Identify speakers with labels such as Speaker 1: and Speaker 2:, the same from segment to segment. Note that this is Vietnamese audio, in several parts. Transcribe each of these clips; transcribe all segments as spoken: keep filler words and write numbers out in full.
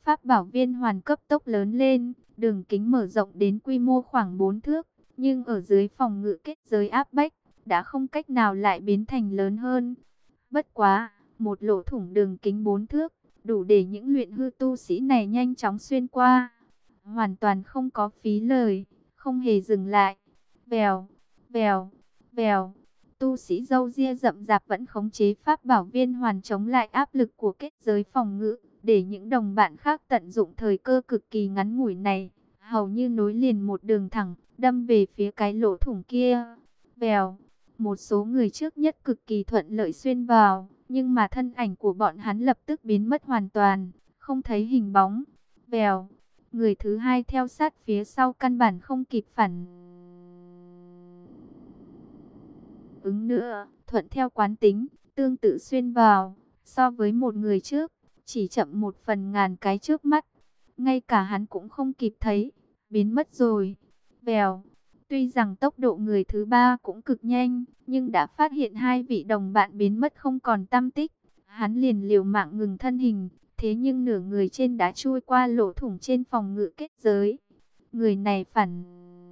Speaker 1: pháp bảo viên hoàn cấp tốc lớn lên, đường kính mở rộng đến quy mô khoảng bốn thước, nhưng ở dưới phòng ngự kết giới áp bách, đã không cách nào lại biến thành lớn hơn. Bất quá, một lỗ thủng đường kính bốn thước, đủ để những luyện hư tu sĩ này nhanh chóng xuyên qua. Hoàn toàn không có phí lời, không hề dừng lại. Vèo, vèo, vèo. Tu sĩ râu ria rậm rạp vẫn khống chế pháp bảo viên hoàn chống lại áp lực của kết giới phòng ngự, để những đồng bạn khác tận dụng thời cơ cực kỳ ngắn ngủi này, hầu như nối liền một đường thẳng, đâm về phía cái lỗ thủng kia. Vèo, một số người trước nhất cực kỳ thuận lợi xuyên vào, nhưng mà thân ảnh của bọn hắn lập tức biến mất hoàn toàn, không thấy hình bóng. Vèo, người thứ hai theo sát phía sau căn bản không kịp phản ứng nữa, thuận theo quán tính, tương tự xuyên vào, so với một người trước, chỉ chậm một phần ngàn cái trước mắt. Ngay cả hắn cũng không kịp thấy, biến mất rồi. Vèo, tuy rằng tốc độ người thứ ba cũng cực nhanh, nhưng đã phát hiện hai vị đồng bạn biến mất không còn tăm tích. Hắn liền liều mạng ngừng thân hình, thế nhưng nửa người trên đã chui qua lỗ thủng trên phòng ngự kết giới. Người này phản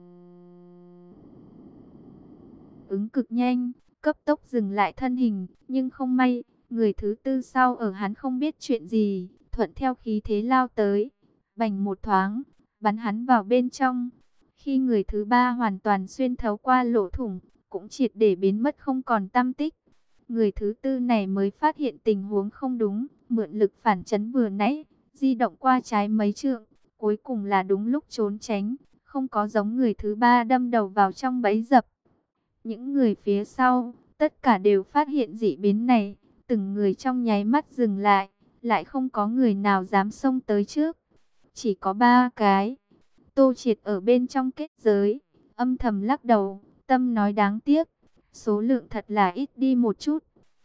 Speaker 1: ứng cực nhanh, cấp tốc dừng lại thân hình, nhưng không may, người thứ tư sau ở hắn không biết chuyện gì, thuận theo khí thế lao tới, bành một thoáng, bắn hắn vào bên trong. Khi người thứ ba hoàn toàn xuyên thấu qua lỗ thủng, cũng triệt để biến mất không còn tăm tích. Người thứ tư này mới phát hiện tình huống không đúng, mượn lực phản chấn vừa nãy, di động qua trái mấy trượng, cuối cùng là đúng lúc trốn tránh, không có giống người thứ ba đâm đầu vào trong bẫy dập. Những người phía sau, tất cả đều phát hiện dị biến này, từng người trong nháy mắt dừng lại, lại không có người nào dám xông tới trước. Chỉ có ba cái. Tô Triệt ở bên trong kết giới, âm thầm lắc đầu, tâm nói đáng tiếc, số lượng thật là ít đi một chút.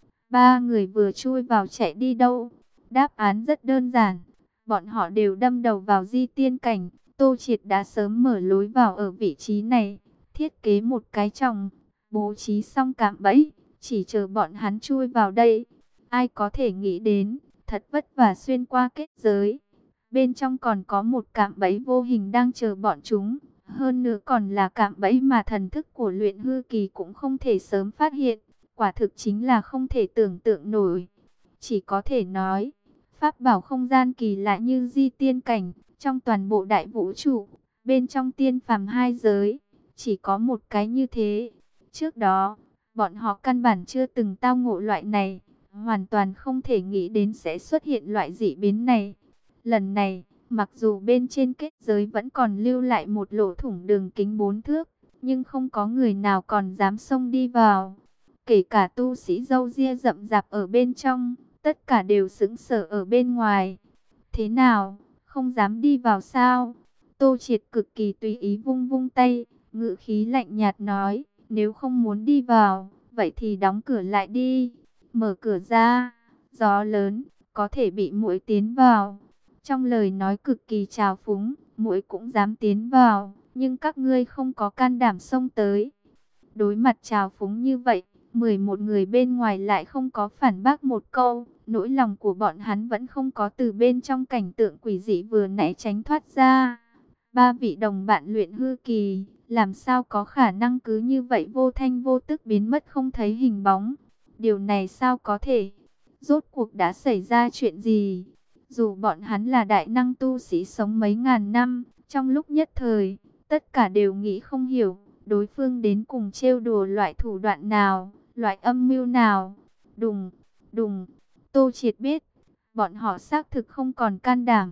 Speaker 1: Ba người vừa chui vào chạy đi đâu? Đáp án rất đơn giản, bọn họ đều đâm đầu vào di tiên cảnh. Tô Triệt đã sớm mở lối vào ở vị trí này, thiết kế một cái chồng, bố trí xong cạm bẫy, chỉ chờ bọn hắn chui vào đây. Ai có thể nghĩ đến, thật vất vả xuyên qua kết giới, bên trong còn có một cạm bẫy vô hình đang chờ bọn chúng. Hơn nữa còn là cạm bẫy mà thần thức của luyện hư kỳ cũng không thể sớm phát hiện. Quả thực chính là không thể tưởng tượng nổi. Chỉ có thể nói, pháp bảo không gian kỳ lạ như di tiên cảnh, trong toàn bộ đại vũ trụ, bên trong tiên phàm hai giới, chỉ có một cái như thế. Trước đó, bọn họ căn bản chưa từng tao ngộ loại này, hoàn toàn không thể nghĩ đến sẽ xuất hiện loại dị biến này. Lần này, mặc dù bên trên kết giới vẫn còn lưu lại một lỗ thủng đường kính bốn thước, nhưng không có người nào còn dám xông đi vào. Kể cả tu sĩ râu ria rậm rạp ở bên trong, tất cả đều sững sờ ở bên ngoài. Thế nào, không dám đi vào sao? Tô Triệt cực kỳ tùy ý vung vung tay, ngữ khí lạnh nhạt nói, nếu không muốn đi vào, vậy thì đóng cửa lại đi. Mở cửa ra, gió lớn, có thể bị muỗi tiến vào. Trong lời nói cực kỳ trào phúng, muỗi cũng dám tiến vào, nhưng các ngươi không có can đảm xông tới. Đối mặt trào phúng như vậy, mười một người bên ngoài lại không có phản bác một câu. Nỗi lòng của bọn hắn vẫn không có từ bên trong cảnh tượng quỷ dị vừa nãy tránh thoát ra. Ba vị đồng bạn luyện hư kỳ, làm sao có khả năng cứ như vậy vô thanh vô tức biến mất không thấy hình bóng? Điều này sao có thể? Rốt cuộc đã xảy ra chuyện gì? Dù bọn hắn là đại năng tu sĩ sống mấy ngàn năm, trong lúc nhất thời, tất cả đều nghĩ không hiểu, đối phương đến cùng trêu đùa loại thủ đoạn nào, loại âm mưu nào. Đùng, đùng, Tô Triệt biết, bọn họ xác thực không còn can đảm.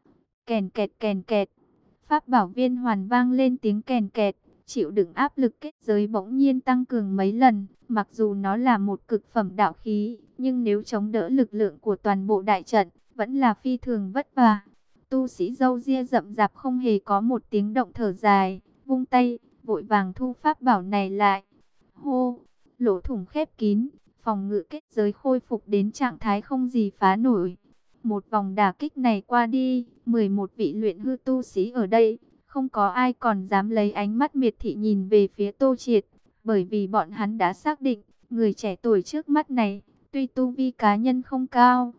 Speaker 1: Kèn kẹt kèn kẹt, pháp bảo viên hoàn vang lên tiếng kèn kẹt, chịu đựng áp lực kết giới bỗng nhiên tăng cường mấy lần. Mặc dù nó là một cực phẩm đạo khí, nhưng nếu chống đỡ lực lượng của toàn bộ đại trận, vẫn là phi thường vất vả. Tu sĩ râu ria rậm rạp không hề có một tiếng động thở dài, vung tay, vội vàng thu pháp bảo này lại. Hô, lỗ thủng khép kín, phòng ngự kết giới khôi phục đến trạng thái không gì phá nổi. Một vòng đả kích này qua đi, mười một vị luyện hư tu sĩ ở đây, không có ai còn dám lấy ánh mắt miệt thị nhìn về phía Tô Triệt, bởi vì bọn hắn đã xác định, người trẻ tuổi trước mắt này, tuy tu vi cá nhân không cao,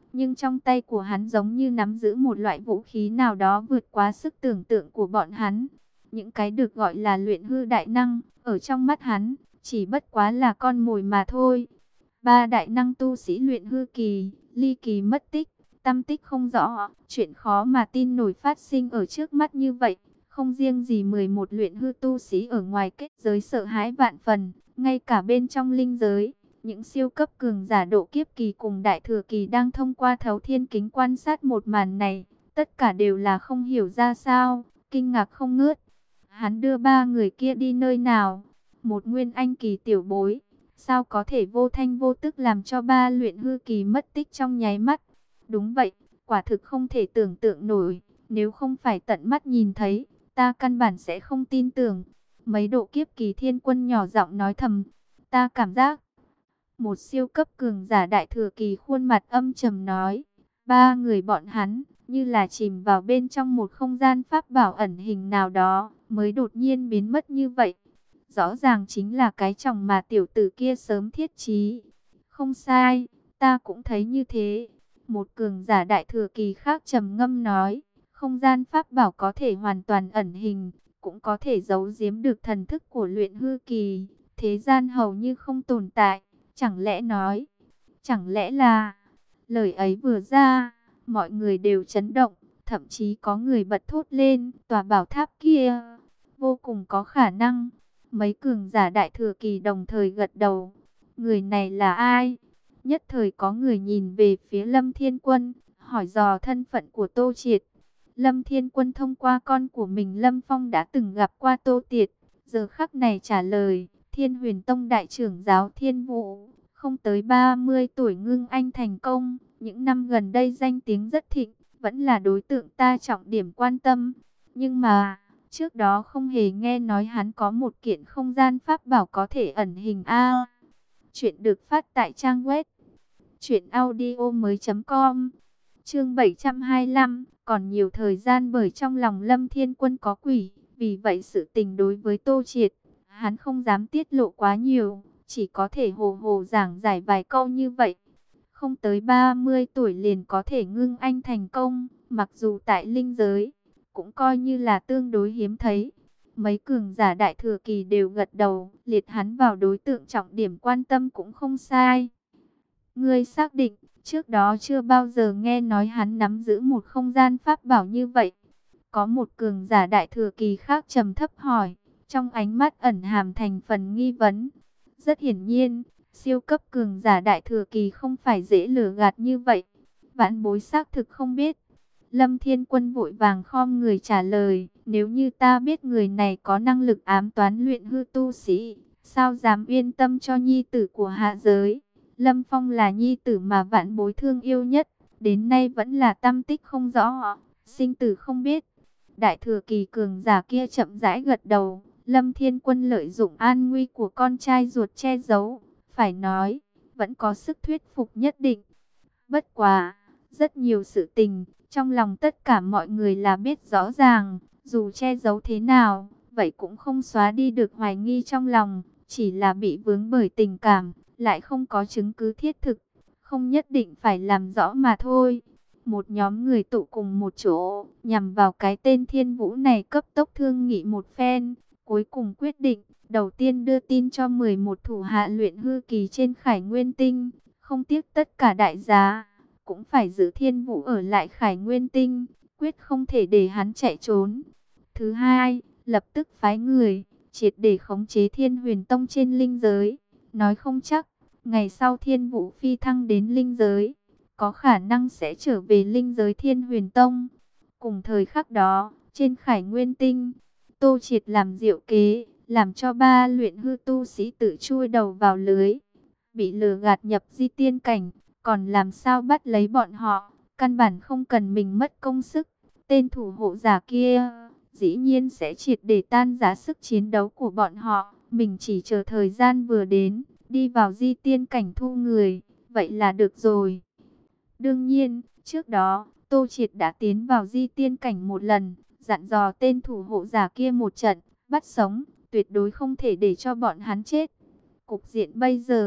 Speaker 1: nhưng trong tay của hắn giống như nắm giữ một loại vũ khí nào đó vượt quá sức tưởng tượng của bọn hắn. Những cái được gọi là luyện hư đại năng, ở trong mắt hắn, chỉ bất quá là con mồi mà thôi. Ba đại năng tu sĩ luyện hư kỳ, ly kỳ mất tích, tâm tích không rõ, chuyện khó mà tin nổi phát sinh ở trước mắt như vậy. Không riêng gì mười một luyện hư tu sĩ ở ngoài kết giới sợ hãi vạn phần, ngay cả bên trong linh giới, những siêu cấp cường giả độ kiếp kỳ cùng đại thừa kỳ đang thông qua thấu thiên kính quan sát một màn này, tất cả đều là không hiểu ra sao, kinh ngạc không ngớt. Hắn đưa ba người kia đi nơi nào? Một nguyên anh kỳ tiểu bối, sao có thể vô thanh vô tức làm cho ba luyện hư kỳ mất tích trong nháy mắt? Đúng vậy, quả thực không thể tưởng tượng nổi, nếu không phải tận mắt nhìn thấy, ta căn bản sẽ không tin tưởng. Mấy độ kiếp kỳ thiên quân nhỏ giọng nói thầm, ta cảm giác. Một siêu cấp cường giả đại thừa kỳ khuôn mặt âm trầm nói, ba người bọn hắn như là chìm vào bên trong một không gian pháp bảo ẩn hình nào đó, mới đột nhiên biến mất như vậy. Rõ ràng chính là cái chồng mà tiểu tử kia sớm thiết trí. Không sai, ta cũng thấy như thế. Một cường giả đại thừa kỳ khác trầm ngâm nói, không gian pháp bảo có thể hoàn toàn ẩn hình, cũng có thể giấu giếm được thần thức của luyện hư kỳ. Thế gian hầu như không tồn tại. Chẳng lẽ nói, chẳng lẽ là... Lời ấy vừa ra, mọi người đều chấn động, thậm chí có người bật thốt lên, tòa bảo tháp kia, vô cùng có khả năng. Mấy cường giả đại thừa kỳ đồng thời gật đầu. Người này là ai? Nhất thời có người nhìn về phía Lâm Thiên Quân, hỏi dò thân phận của Tô Triệt. Lâm Thiên Quân thông qua con của mình Lâm Phong đã từng gặp qua Tô Triệt, giờ khắc này trả lời, Thiên Huyền Tông đại trưởng giáo Thiên Vũ, không tới ba mươi tuổi ngưng anh thành công, những năm gần đây danh tiếng rất thịnh, vẫn là đối tượng ta trọng điểm quan tâm. Nhưng mà, trước đó không hề nghe nói hắn có một kiện không gian pháp bảo có thể ẩn hình a. Chuyện được phát tại trang web truyện audio mới.com. Chương bảy trăm hai mươi lăm, còn nhiều thời gian bởi trong lòng Lâm Thiên Quân có quỷ, vì vậy sự tình đối với Tô Triệt, hắn không dám tiết lộ quá nhiều, chỉ có thể hồ hồ giảng giải vài câu như vậy. Không tới ba mươi tuổi liền có thể ngưng anh thành công, mặc dù tại linh giới, cũng coi như là tương đối hiếm thấy. Mấy cường giả đại thừa kỳ đều gật đầu, liệt hắn vào đối tượng trọng điểm quan tâm cũng không sai. Ngươi xác định, trước đó chưa bao giờ nghe nói hắn nắm giữ một không gian pháp bảo như vậy. Có một cường giả đại thừa kỳ khác trầm thấp hỏi, trong ánh mắt ẩn hàm thành phần nghi vấn. Rất hiển nhiên, siêu cấp cường giả đại thừa kỳ không phải dễ lừa gạt như vậy. Vãn bối xác thực không biết. Lâm Thiên Quân vội vàng khom người trả lời, nếu như ta biết người này có năng lực ám toán luyện hư tu sĩ, sao dám yên tâm cho nhi tử của hạ giới. Lâm Phong là nhi tử mà vãn bối thương yêu nhất, đến nay vẫn là tâm tích không rõ, sinh tử không biết. Đại thừa kỳ cường giả kia chậm rãi gật đầu, Lâm Thiên Quân lợi dụng an nguy của con trai ruột che giấu, phải nói, vẫn có sức thuyết phục nhất định. Bất quá, rất nhiều sự tình, trong lòng tất cả mọi người là biết rõ ràng, dù che giấu thế nào, vậy cũng không xóa đi được hoài nghi trong lòng, chỉ là bị vướng bởi tình cảm, lại không có chứng cứ thiết thực, không nhất định phải làm rõ mà thôi. Một nhóm người tụ cùng một chỗ, nhằm vào cái tên Thiên Vũ này cấp tốc thương nghị một phen, cuối cùng quyết định, đầu tiên đưa tin cho mười một thủ hạ luyện hư kỳ trên Khải Nguyên Tinh, không tiếc tất cả đại giá, cũng phải giữ Thiên Vũ ở lại Khải Nguyên Tinh, quyết không thể để hắn chạy trốn. Thứ hai, lập tức phái người, triệt để khống chế Thiên Huyền Tông trên linh giới, nói không chắc, ngày sau Thiên Vũ phi thăng đến linh giới, có khả năng sẽ trở về linh giới Thiên Huyền Tông. Cùng thời khắc đó, trên Khải Nguyên Tinh, Tô Triệt làm diệu kế, làm cho ba luyện hư tu sĩ tự chui đầu vào lưới, bị lừa gạt nhập di tiên cảnh, còn làm sao bắt lấy bọn họ, căn bản không cần mình mất công sức. Tên thủ hộ giả kia, dĩ nhiên sẽ triệt để tan rã sức chiến đấu của bọn họ, mình chỉ chờ thời gian vừa đến, đi vào di tiên cảnh thu người, vậy là được rồi. Đương nhiên, trước đó, Tô Triệt đã tiến vào di tiên cảnh một lần, dặn dò tên thủ hộ giả kia một trận, bắt sống, tuyệt đối không thể để cho bọn hắn chết. Cục diện bây giờ,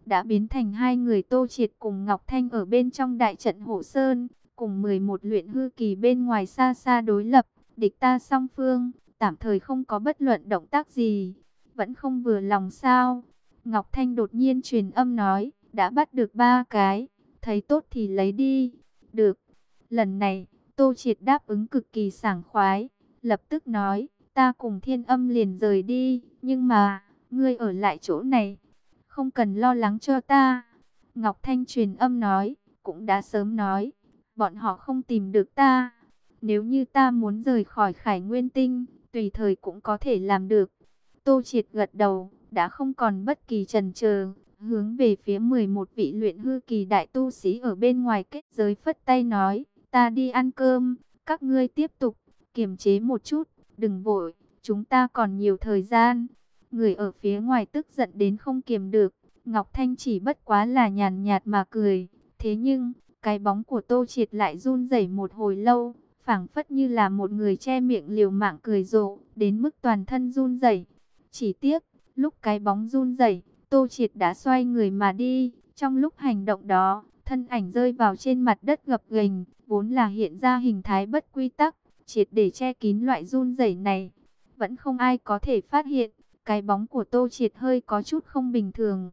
Speaker 1: đã biến thành hai người Tô Triệt cùng Ngọc Thanh ở bên trong đại trận Hộ Sơn, cùng mười một luyện hư kỳ bên ngoài xa xa đối lập, địch ta song phương, tạm thời không có bất luận động tác gì. Vẫn không vừa lòng sao? Ngọc Thanh đột nhiên truyền âm nói, đã bắt được ba cái, thấy tốt thì lấy đi. Được. Lần này, Tô Triệt đáp ứng cực kỳ sảng khoái, lập tức nói, ta cùng Thiên Âm liền rời đi, nhưng mà, ngươi ở lại chỗ này, không cần lo lắng cho ta. Ngọc Thanh truyền âm nói, cũng đã sớm nói, bọn họ không tìm được ta. Nếu như ta muốn rời khỏi Khải Nguyên Tinh, tùy thời cũng có thể làm được. Tô Triệt gật đầu, đã không còn bất kỳ chần chờ, hướng về phía mười một vị luyện hư kỳ đại tu sĩ ở bên ngoài kết giới phất tay nói, ta đi ăn cơm, các ngươi tiếp tục, kiềm chế một chút, đừng vội, chúng ta còn nhiều thời gian. Người ở phía ngoài tức giận đến không kiềm được, Ngọc Thanh chỉ bất quá là nhàn nhạt mà cười, thế nhưng, cái bóng của Tô Triệt lại run rẩy một hồi lâu, phảng phất như là một người che miệng liều mạng cười rộ, đến mức toàn thân run rẩy. Chỉ tiếc, lúc cái bóng run rẩy, Tô Triệt đã xoay người mà đi, trong lúc hành động đó, thân ảnh rơi vào trên mặt đất gập ghềnh, vốn là hiện ra hình thái bất quy tắc, triệt để che kín loại run rẩy này. Vẫn không ai có thể phát hiện, cái bóng của Tô Triệt hơi có chút không bình thường.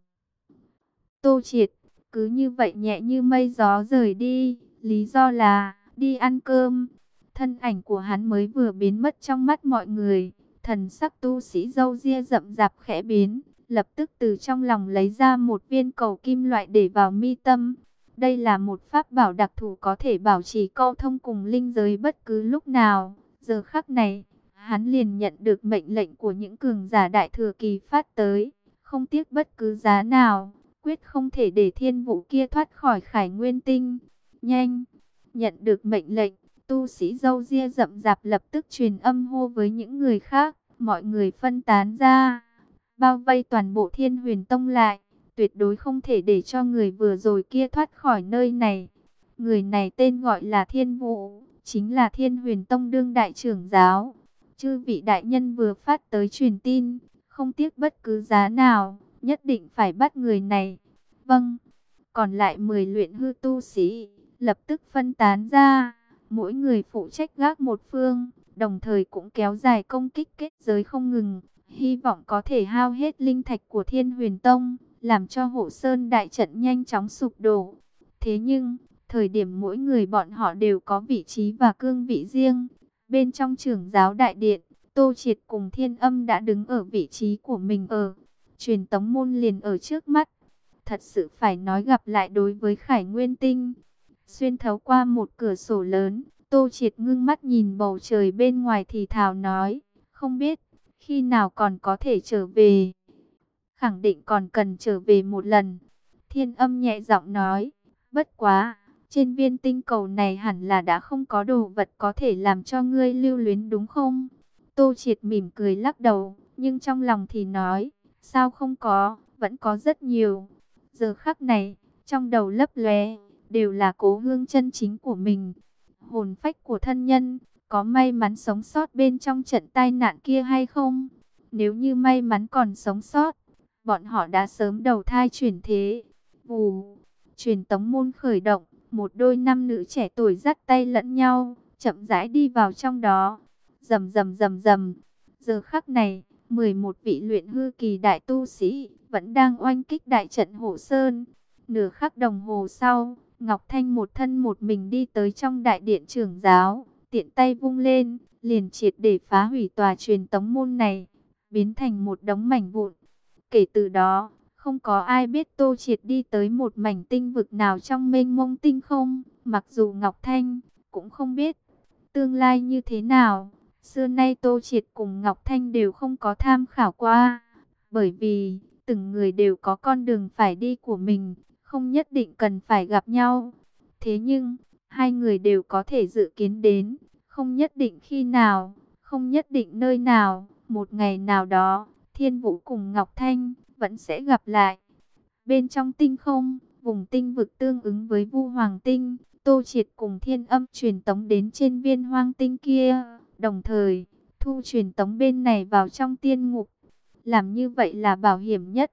Speaker 1: Tô Triệt, cứ như vậy nhẹ như mây gió rời đi, lý do là, đi ăn cơm. Thân ảnh của hắn mới vừa biến mất trong mắt mọi người, thần sắc tu sĩ râu ria rậm rạp khẽ biến, lập tức từ trong lòng lấy ra một viên cầu kim loại để vào mi tâm. Đây là một pháp bảo đặc thù có thể bảo trì câu thông cùng linh giới bất cứ lúc nào. Giờ khắc này, hắn liền nhận được mệnh lệnh của những cường giả đại thừa kỳ phát tới, không tiếc bất cứ giá nào, quyết không thể để thiên vũ kia thoát khỏi Khải Nguyên Tinh. Nhanh! Nhận được mệnh lệnh, tu sĩ râu ria rậm rạp lập tức truyền âm hô với những người khác, mọi người phân tán ra, bao vây toàn bộ Thiên Huyền Tông lại, tuyệt đối không thể để cho người vừa rồi kia thoát khỏi nơi này. Người này tên gọi là Thiên Vũ, chính là Thiên Huyền Tông đương đại trưởng giáo. Chư vị đại nhân vừa phát tới truyền tin, không tiếc bất cứ giá nào, nhất định phải bắt người này. Vâng, còn lại mười luyện hư tu sĩ, lập tức phân tán ra, mỗi người phụ trách gác một phương, đồng thời cũng kéo dài công kích kết giới không ngừng, hy vọng có thể hao hết linh thạch của Thiên Huyền Tông, làm cho Hộ Sơn đại trận nhanh chóng sụp đổ. Thế nhưng, thời điểm mỗi người bọn họ đều có vị trí và cương vị riêng. Bên trong trưởng giáo đại điện, Tô Triệt cùng Thiên Âm đã đứng ở vị trí của mình ở. Truyền tống môn liền ở trước mắt. Thật sự phải nói gặp lại đối với Khải Nguyên Tinh. Xuyên thấu qua một cửa sổ lớn, Tô Triệt ngưng mắt nhìn bầu trời bên ngoài thì thào nói, không biết, khi nào còn có thể trở về. Khẳng định còn cần trở về một lần. Thiên Âm nhẹ giọng nói, bất quá, trên viên tinh cầu này hẳn là đã không có đồ vật có thể làm cho ngươi lưu luyến đúng không? Tô Triệt mỉm cười lắc đầu, nhưng trong lòng thì nói, sao không có, vẫn có rất nhiều. Giờ khắc này, trong đầu lấp lóe đều là cố hương chân chính của mình. Hồn phách của thân nhân, có may mắn sống sót bên trong trận tai nạn kia hay không? Nếu như may mắn còn sống sót, bọn họ đã sớm đầu thai chuyển thế. Vù, truyền tống môn khởi động, một đôi nam nữ trẻ tuổi dắt tay lẫn nhau, chậm rãi đi vào trong đó. Rầm rầm rầm rầm. Giờ khắc này, mười một vị luyện hư kỳ đại tu sĩ vẫn đang oanh kích đại trận Hộ Sơn. Nửa khắc đồng hồ sau, Ngọc Thanh một thân một mình đi tới trong đại điện trưởng giáo, tiện tay vung lên, liền triệt để phá hủy tòa truyền tống môn này, biến thành một đống mảnh vụn. Kể từ đó, không có ai biết Tô Triệt đi tới một mảnh tinh vực nào trong mênh mông tinh không, mặc dù Ngọc Thanh cũng không biết tương lai như thế nào. Xưa nay Tô Triệt cùng Ngọc Thanh đều không có tham khảo qua, bởi vì từng người đều có con đường phải đi của mình, không nhất định cần phải gặp nhau. Thế nhưng, hai người đều có thể dự kiến đến, không nhất định khi nào, không nhất định nơi nào, một ngày nào đó, Thiên Vũ cùng Ngọc Thanh vẫn sẽ gặp lại. Bên trong tinh không, vùng tinh vực tương ứng với Vu Hoàng Tinh, Tô Triệt cùng Thiên Âm truyền tống đến trên viên hoang tinh kia, đồng thời thu truyền tống bên này vào trong tiên ngục. Làm như vậy là bảo hiểm nhất,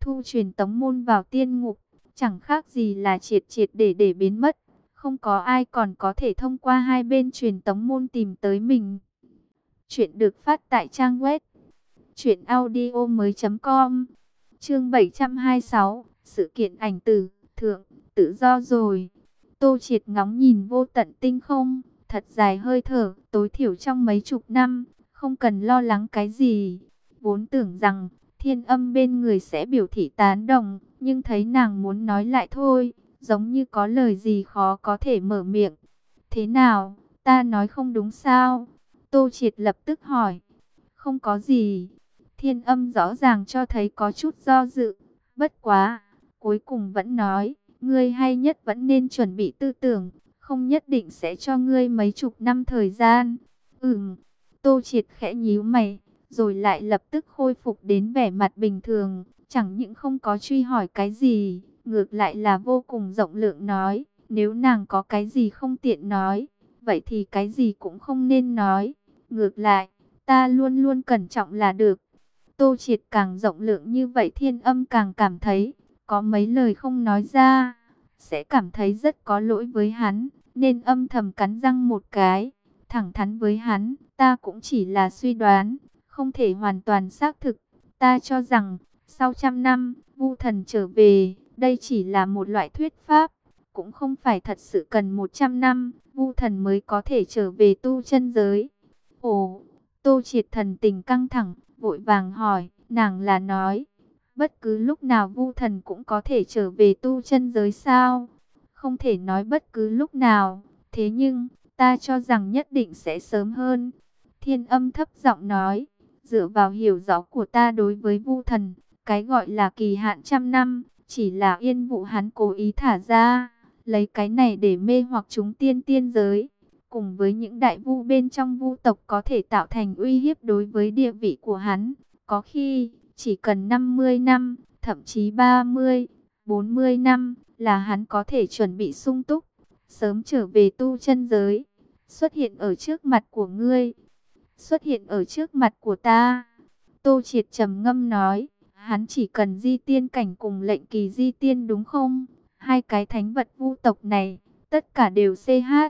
Speaker 1: thu truyền tống môn vào tiên ngục, chẳng khác gì là triệt triệt để để biến mất. Không có ai còn có thể thông qua hai bên truyền tống môn tìm tới mình. Chuyện được phát tại trang web truyện audio mới.com. Chương bảy trăm hai mươi sáu, sự kiện ảnh tử, thượng, tự do rồi. Tô Triệt ngóng nhìn vô tận tinh không, thật dài hơi thở, tối thiểu trong mấy chục năm, không cần lo lắng cái gì. Vốn tưởng rằng Thiên Âm bên người sẽ biểu thị tán đồng, nhưng thấy nàng muốn nói lại thôi, giống như có lời gì khó có thể mở miệng. Thế nào, ta nói không đúng sao? Tô Triệt lập tức hỏi. Không có gì. Thiên Âm rõ ràng cho thấy có chút do dự. Bất quá, cuối cùng vẫn nói, ngươi hay nhất vẫn nên chuẩn bị tư tưởng, không nhất định sẽ cho ngươi mấy chục năm thời gian. Ừm, Tô Triệt khẽ nhíu mày, rồi lại lập tức khôi phục đến vẻ mặt bình thường, chẳng những không có truy hỏi cái gì, ngược lại là vô cùng rộng lượng nói, nếu nàng có cái gì không tiện nói, vậy thì cái gì cũng không nên nói, ngược lại, ta luôn luôn cẩn trọng là được. Tô Triệt càng rộng lượng như vậy, Thiên Âm càng cảm thấy, có mấy lời không nói ra, sẽ cảm thấy rất có lỗi với hắn, nên âm thầm cắn răng một cái, thẳng thắn với hắn, ta cũng chỉ là suy đoán, không thể hoàn toàn xác thực. Ta cho rằng, sau trăm năm, Vu Thần trở về, đây chỉ là một loại thuyết pháp, cũng không phải thật sự cần một trăm năm, Vu Thần mới có thể trở về tu chân giới. Ồ, Tô Triệt thần tình căng thẳng, vội vàng hỏi, nàng là nói, bất cứ lúc nào Vu Thần cũng có thể trở về tu chân giới sao? Không thể nói bất cứ lúc nào, thế nhưng, ta cho rằng nhất định sẽ sớm hơn. Thiên Âm thấp giọng nói, dựa vào hiểu rõ của ta đối với Vu Thần, cái gọi là kỳ hạn trăm năm, chỉ là yên vụ hắn cố ý thả ra, lấy cái này để mê hoặc chúng tiên tiên giới. Cùng với những đại vu bên trong vu tộc có thể tạo thành uy hiếp đối với địa vị của hắn. Có khi, chỉ cần năm mươi năm, thậm chí ba mươi, bốn mươi năm, là hắn có thể chuẩn bị sung túc, sớm trở về tu chân giới, xuất hiện ở trước mặt của ngươi. Xuất hiện ở trước mặt của ta. Tô Triệt trầm ngâm nói, hắn chỉ cần di tiên cảnh cùng lệnh kỳ di tiên đúng không? Hai cái thánh vật vu tộc này, tất cả đều xê hát.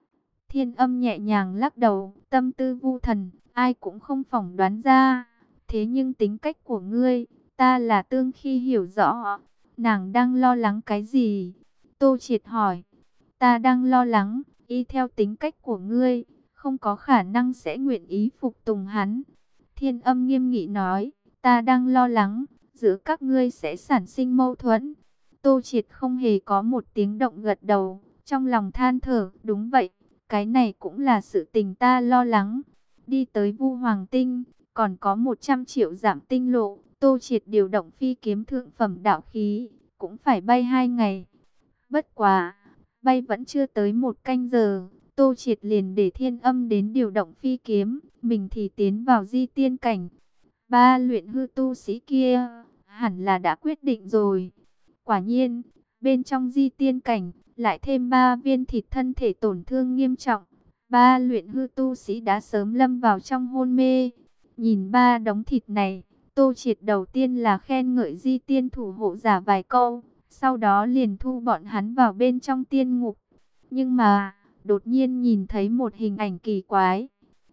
Speaker 1: Thiên Âm nhẹ nhàng lắc đầu, tâm tư Vu Thần, ai cũng không phỏng đoán ra. Thế nhưng tính cách của ngươi, ta là tương khi hiểu rõ. Nàng đang lo lắng cái gì? Tô Triệt hỏi. Ta đang lo lắng, y theo tính cách của ngươi, không có khả năng sẽ nguyện ý phục tùng hắn. Thiên Âm nghiêm nghị nói, ta đang lo lắng, giữa các ngươi sẽ sản sinh mâu thuẫn. Tô Triệt không hề có một tiếng động gật đầu, trong lòng than thở, đúng vậy. Cái này cũng là sự tình ta lo lắng. Đi tới Vu Hoàng Tinh, còn có một trăm triệu giảm tinh lộ. Tô Triệt điều động phi kiếm thượng phẩm đạo khí, cũng phải bay hai ngày. Bất quá, bay vẫn chưa tới một canh giờ. Tô Triệt liền để Thiên Âm đến điều động phi kiếm, mình thì tiến vào di tiên cảnh. Ba luyện hư tu sĩ kia, hẳn là đã quyết định rồi. Quả nhiên, bên trong di tiên cảnh, lại thêm ba viên thịt thân thể tổn thương nghiêm trọng. Ba luyện hư tu sĩ đã sớm lâm vào trong hôn mê. Nhìn ba đống thịt này, Tô Triệt đầu tiên là khen ngợi di tiên thủ hộ giả vài câu, sau đó liền thu bọn hắn vào bên trong tiên ngục. Nhưng mà, đột nhiên nhìn thấy một hình ảnh kỳ quái.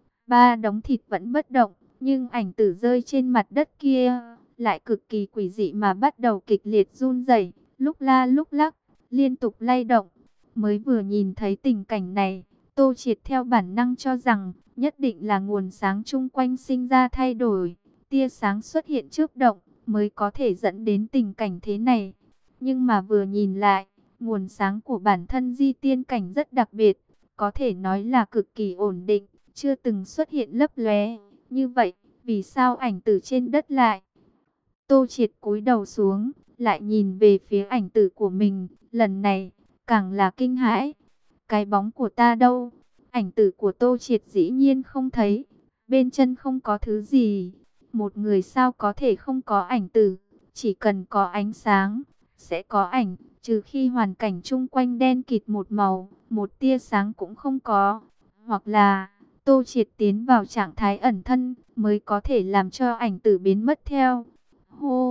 Speaker 1: Ba đống thịt vẫn bất động, nhưng ảnh tử rơi trên mặt đất kia, lại cực kỳ quỷ dị mà bắt đầu kịch liệt run rẩy, lúc la lúc lắc, liên tục lay động. Mới vừa nhìn thấy tình cảnh này, Tô Triệt theo bản năng cho rằng nhất định là nguồn sáng chung quanh sinh ra thay đổi, tia sáng xuất hiện trước động mới có thể dẫn đến tình cảnh thế này. Nhưng mà vừa nhìn lại, nguồn sáng của bản thân di tiên cảnh rất đặc biệt, có thể nói là cực kỳ ổn định, chưa từng xuất hiện lấp lóe. Như vậy, vì sao ảnh tử trên đất lại? Tô Triệt cúi đầu xuống, lại nhìn về phía ảnh tử của mình, lần này càng là kinh hãi. Cái bóng của ta đâu? Ảnh tử của Tô Triệt dĩ nhiên không thấy, bên chân không có thứ gì. Một người sao có thể không có ảnh tử? Chỉ cần có ánh sáng, sẽ có ảnh, trừ khi hoàn cảnh chung quanh đen kịt một màu, một tia sáng cũng không có. Hoặc là, Tô Triệt tiến vào trạng thái ẩn thân, mới có thể làm cho ảnh tử biến mất theo. Hô!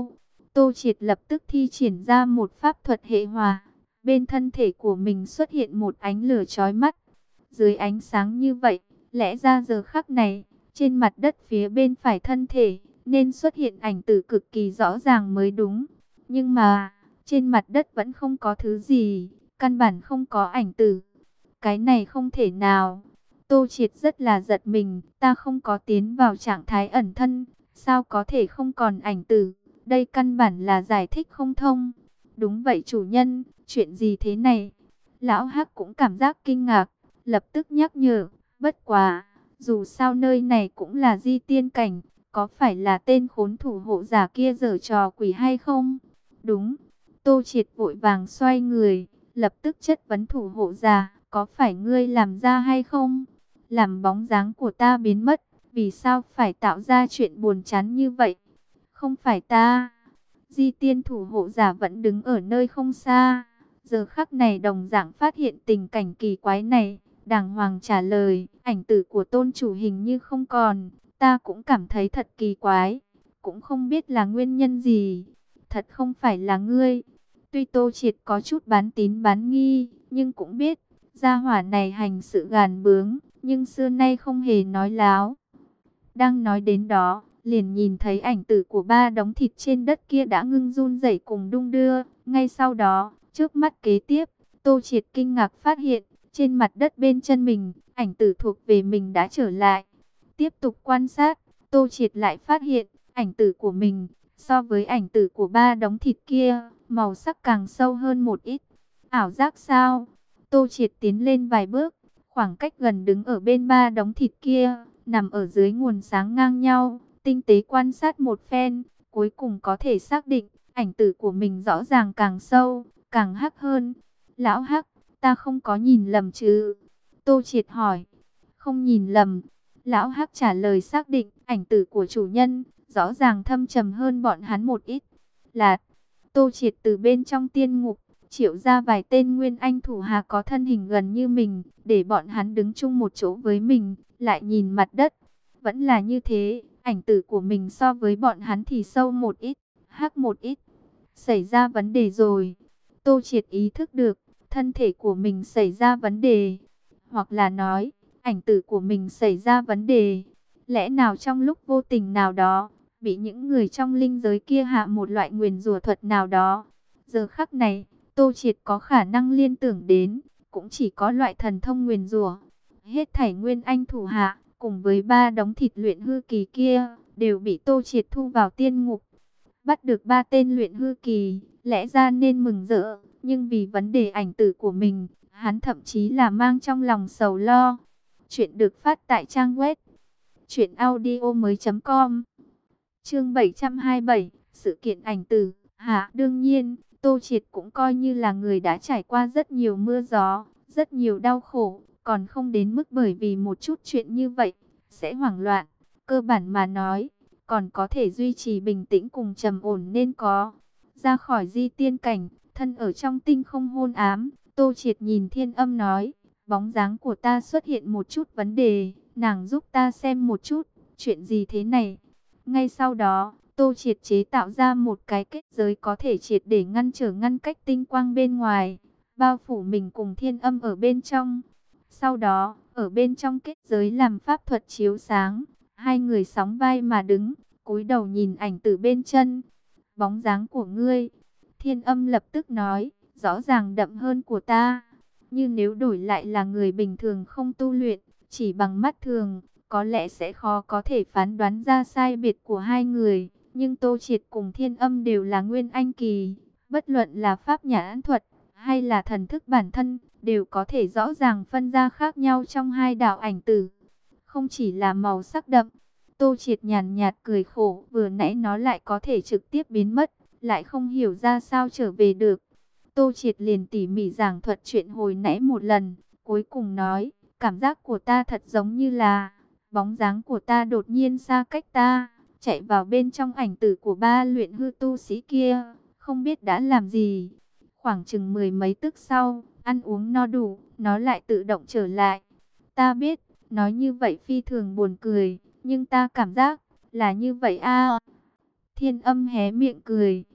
Speaker 1: Tô Triệt lập tức thi triển ra một pháp thuật hệ hỏa. Bên thân thể của mình xuất hiện một ánh lửa chói mắt. Dưới ánh sáng như vậy, lẽ ra giờ khắc này, trên mặt đất phía bên phải thân thể, nên xuất hiện ảnh tử cực kỳ rõ ràng mới đúng. Nhưng mà, trên mặt đất vẫn không có thứ gì, căn bản không có ảnh tử. Cái này không thể nào. Tô Triệt rất là giật mình, ta không có tiến vào trạng thái ẩn thân, sao có thể không còn ảnh tử? Đây căn bản là giải thích không thông. Đúng vậy chủ nhân, chuyện gì thế này? Lão Hắc cũng cảm giác kinh ngạc, lập tức nhắc nhở, bất quá, dù sao nơi này cũng là di tiên cảnh, có phải là tên khốn thủ hộ giả kia giở trò quỷ hay không? Đúng. Tô Triệt vội vàng xoay người, lập tức chất vấn thủ hộ giả, có phải ngươi làm ra hay không? Làm bóng dáng của ta biến mất, vì sao phải tạo ra chuyện buồn chán như vậy? Không phải ta. Di tiên thủ hộ giả vẫn đứng ở nơi không xa. Giờ khắc này đồng dạng phát hiện tình cảnh kỳ quái này. Đàng hoàng trả lời, ảnh tử của tôn chủ hình như không còn. Ta cũng cảm thấy thật kỳ quái. Cũng không biết là nguyên nhân gì. Thật không phải là ngươi. Tuy Tô Triệt có chút bán tín bán nghi, nhưng cũng biết, gia hỏa này hành sự gàn bướng, nhưng xưa nay không hề nói láo. Đang nói đến đó, liền nhìn thấy ảnh tử của ba đống thịt trên đất kia đã ngưng run rẩy cùng đung đưa. Ngay sau đó, trước mắt kế tiếp, Tô Triệt kinh ngạc phát hiện, trên mặt đất bên chân mình, ảnh tử thuộc về mình đã trở lại. Tiếp tục quan sát, Tô Triệt lại phát hiện, ảnh tử của mình, so với ảnh tử của ba đống thịt kia, màu sắc càng sâu hơn một ít. Ảo giác sao? Tô Triệt tiến lên vài bước, khoảng cách gần đứng ở bên ba đống thịt kia, nằm ở dưới nguồn sáng ngang nhau, tinh tế quan sát một phen, cuối cùng có thể xác định, ảnh tử của mình rõ ràng càng sâu, càng hắc hơn. Lão Hắc, ta không có nhìn lầm chứ? Tô Triệt hỏi. Không nhìn lầm. Lão Hắc trả lời xác định, ảnh tử của chủ nhân, rõ ràng thâm trầm hơn bọn hắn một ít. Là, Tô Triệt từ bên trong tiên ngục, triệu ra vài tên nguyên anh thủ hạ có thân hình gần như mình, để bọn hắn đứng chung một chỗ với mình, lại nhìn mặt đất. Vẫn là như thế, ảnh tử của mình so với bọn hắn thì sâu một ít, hắc một ít. Xảy ra vấn đề rồi. Tô Triệt ý thức được, thân thể của mình xảy ra vấn đề. Hoặc là nói, ảnh tử của mình xảy ra vấn đề. Lẽ nào trong lúc vô tình nào đó, bị những người trong linh giới kia hạ một loại nguyền rủa thuật nào đó. Giờ khắc này, Tô Triệt có khả năng liên tưởng đến, cũng chỉ có loại thần thông nguyền rủa. Hết thảy nguyên anh thủ hạ, cùng với ba đống thịt luyện hư kỳ kia, đều bị Tô Triệt thu vào tiên ngục. Bắt được ba tên luyện hư kỳ, lẽ ra nên mừng rỡ, nhưng vì vấn đề ảnh tử của mình, hắn thậm chí là mang trong lòng sầu lo. Chuyện được phát tại trang web truyện audio mới chấm com. Chương bảy trăm hai mươi bảy, sự kiện ảnh tử. Hạ, đương nhiên, Tô Triệt cũng coi như là người đã trải qua rất nhiều mưa gió, rất nhiều đau khổ, còn không đến mức bởi vì một chút chuyện như vậy sẽ hoảng loạn. Cơ bản mà nói, còn có thể duy trì bình tĩnh cùng trầm ổn nên có. Ra khỏi di tiên cảnh, thân ở trong tinh không hôn ám, Tô Triệt nhìn Thiên Âm nói, bóng dáng của ta xuất hiện một chút vấn đề, nàng giúp ta xem một chút, chuyện gì thế này? Ngay sau đó, Tô Triệt chế tạo ra một cái kết giới có thể triệt để ngăn trở ngăn cách tinh quang bên ngoài, bao phủ mình cùng Thiên Âm ở bên trong. Sau đó, ở bên trong kết giới làm pháp thuật chiếu sáng, hai người sóng vai mà đứng, cúi đầu nhìn ảnh tử bên chân. Bóng dáng của ngươi, Thiên Âm lập tức nói, rõ ràng đậm hơn của ta. Như nếu đổi lại là người bình thường không tu luyện, chỉ bằng mắt thường, có lẽ sẽ khó có thể phán đoán ra sai biệt của hai người. Nhưng Tô Triệt cùng Thiên Âm đều là nguyên anh kỳ, bất luận là pháp nhãn thuật hay là thần thức bản thân, đều có thể rõ ràng phân ra khác nhau trong hai đạo ảnh tử. Không chỉ là màu sắc đậm, Tô Triệt nhàn nhạt cười khổ, vừa nãy nó lại có thể trực tiếp biến mất, lại không hiểu ra sao trở về được. Tô Triệt liền tỉ mỉ giảng thuật chuyện hồi nãy một lần, cuối cùng nói, cảm giác của ta thật giống như là, bóng dáng của ta đột nhiên xa cách ta, chạy vào bên trong ảnh tử của ba luyện hư tu sĩ kia, không biết đã làm gì. Khoảng chừng mười mấy tức sau, ăn uống no đủ, nó lại tự động trở lại. Ta biết, nói như vậy phi thường buồn cười, nhưng ta cảm giác là như vậy a. Thiên Âm hé miệng cười,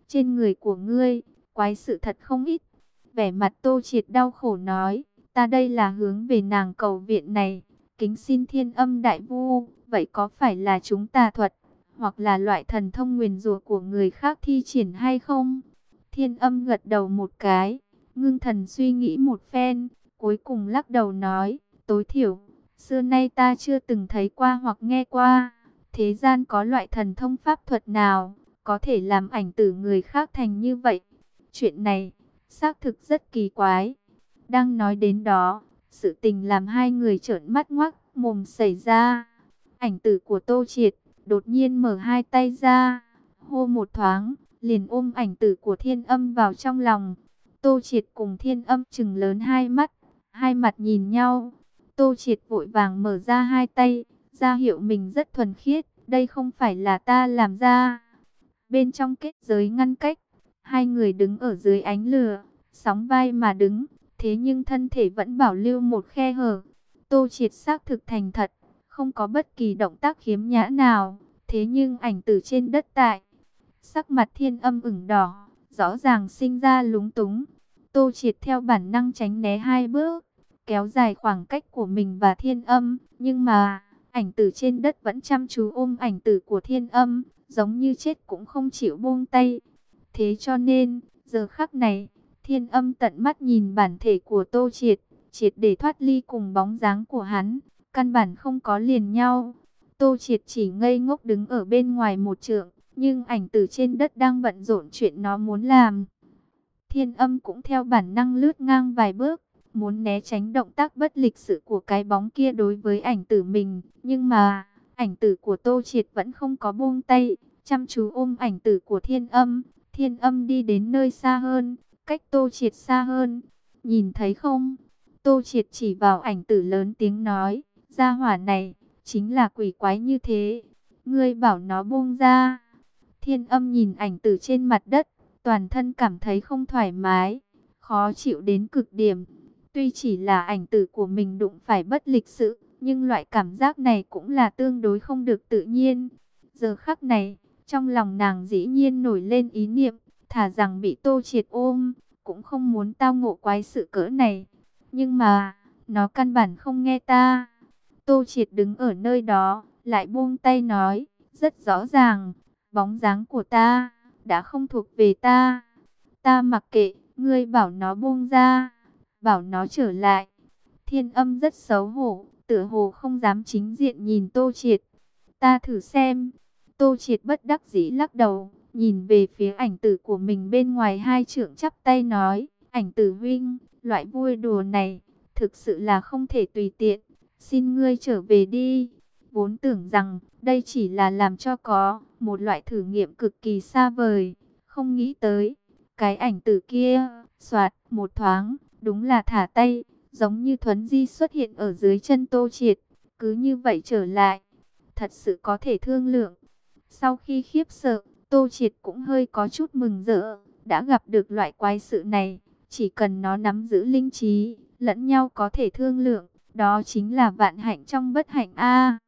Speaker 1: trên người của ngươi, quái sự thật không ít. Vẻ mặt Tô Triệt đau khổ nói, ta đây là hướng về nàng cầu viện này, kính xin Thiên Âm đại vu, vậy có phải là chúng tà thuật, hoặc là loại thần thông nguyền rủa của người khác thi triển hay không? Thiên Âm gật đầu một cái, ngưng thần suy nghĩ một phen, cuối cùng lắc đầu nói, tối thiểu, xưa nay ta chưa từng thấy qua hoặc nghe qua, thế gian có loại thần thông pháp thuật nào, có thể làm ảnh tử người khác thành như vậy. Chuyện này, xác thực rất kỳ quái. Đang nói đến đó, sự tình làm hai người trợn mắt ngoác mồm xảy ra. Ảnh tử của Tô Triệt đột nhiên mở hai tay ra, hô một thoáng, liền ôm ảnh tử của Thiên Âm vào trong lòng. Tô Triệt cùng Thiên Âm trừng lớn hai mắt, hai mặt nhìn nhau. Tô Triệt vội vàng mở ra hai tay, ra hiệu mình rất thuần khiết, đây không phải là ta làm ra. Bên trong kết giới ngăn cách, hai người đứng ở dưới ánh lửa, sóng vai mà đứng, thế nhưng thân thể vẫn bảo lưu một khe hở. Tô Triệt xác thực thành thật, không có bất kỳ động tác khiếm nhã nào, thế nhưng ảnh tử trên đất tại. Sắc mặt Thiên Âm ửng đỏ, rõ ràng sinh ra lúng túng. Tô Triệt theo bản năng tránh né hai bước, kéo dài khoảng cách của mình và Thiên Âm, nhưng mà ảnh tử trên đất vẫn chăm chú ôm ảnh tử của Thiên Âm, giống như chết cũng không chịu buông tay. Thế cho nên, giờ khắc này, Thiên Âm tận mắt nhìn bản thể của Tô Triệt, triệt để thoát ly cùng bóng dáng của hắn, căn bản không có liền nhau. Tô Triệt chỉ ngây ngốc đứng ở bên ngoài một trượng, nhưng ảnh tử trên đất đang bận rộn chuyện nó muốn làm. Thiên Âm cũng theo bản năng lướt ngang vài bước, muốn né tránh động tác bất lịch sự của cái bóng kia đối với ảnh tử mình, nhưng mà ảnh tử của Tô Triệt vẫn không có buông tay, chăm chú ôm ảnh tử của Thiên Âm. Thiên Âm đi đến nơi xa hơn, cách Tô Triệt xa hơn. Nhìn thấy không? Tô Triệt chỉ vào ảnh tử lớn tiếng nói, gia hỏa này chính là quỷ quái như thế, ngươi bảo nó buông ra. Thiên Âm nhìn ảnh tử trên mặt đất, toàn thân cảm thấy không thoải mái, khó chịu đến cực điểm. Tuy chỉ là ảnh tử của mình đụng phải bất lịch sự, nhưng loại cảm giác này cũng là tương đối không được tự nhiên. Giờ khắc này, trong lòng nàng dĩ nhiên nổi lên ý niệm, thà rằng bị Tô Triệt ôm, cũng không muốn tao ngộ quái sự cỡ này. Nhưng mà, nó căn bản không nghe ta. Tô Triệt đứng ở nơi đó, lại buông tay nói, rất rõ ràng, bóng dáng của ta đã không thuộc về ta. Ta mặc kệ, ngươi bảo nó buông ra, bảo nó trở lại. Thiên Âm rất xấu hổ, tựa hồ không dám chính diện nhìn Tô Triệt. Ta thử xem. Tô Triệt bất đắc dĩ lắc đầu, nhìn về phía ảnh tử của mình bên ngoài hai trượng, chắp tay nói, ảnh tử huynh, loại vui đùa này, thực sự là không thể tùy tiện, xin ngươi trở về đi. Vốn tưởng rằng, đây chỉ là làm cho có, một loại thử nghiệm cực kỳ xa vời, không nghĩ tới, cái ảnh tử kia, soạt, một thoáng, đúng là thả tay, giống như thuấn di xuất hiện ở dưới chân Tô Triệt, cứ như vậy trở lại, thật sự có thể thương lượng. Sau khi khiếp sợ, Tô Triệt cũng hơi có chút mừng rỡ, đã gặp được loại quái sự này, chỉ cần nó nắm giữ linh trí, lẫn nhau có thể thương lượng, đó chính là vạn hạnh trong bất hạnh a.